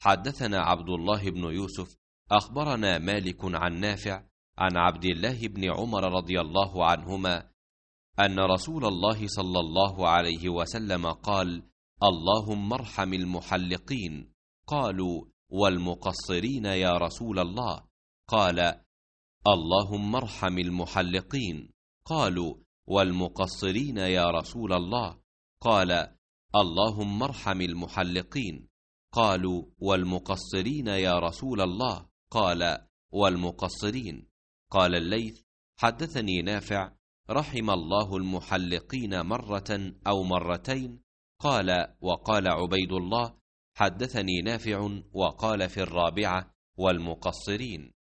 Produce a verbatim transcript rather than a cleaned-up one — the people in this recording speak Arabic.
حدثنا عبد الله بن يوسف أخبرنا مالك عن نافع عن عبد الله بن عمر رضي الله عنهما أن رسول الله صلى الله عليه وسلم قال: اللهم ارحم المحلقين. قالوا: والمقصرين يا رسول الله؟ قال: اللهم ارحم المحلقين. قالوا: والمقصرين يا رسول الله؟ قال: اللهم ارحم المحلقين. قالوا: والمقصرين يا رسول الله؟ قال: والمقصرين. قال الليث: حدثني نافع رحم الله المحلقين مرة أو مرتين. قال: وقال عبيد الله: حدثني نافع وقال في الرابعة: والمقصرين.